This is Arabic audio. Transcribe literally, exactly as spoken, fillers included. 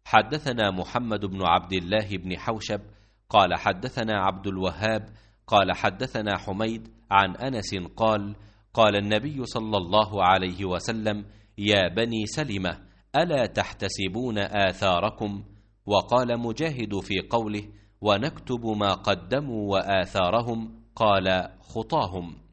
حدثنا محمد بن عبد الله بن حوشب قال حدثنا عبد الوهاب قال حدثنا حميد عن أنس قال قال النبي صلى الله عليه وسلم: يا بني سلمة، ألا تحتسبون آثاركم؟ وقال مجاهد في قوله: ونكتب ما قدموا وآثارهم، قال: خطاهم.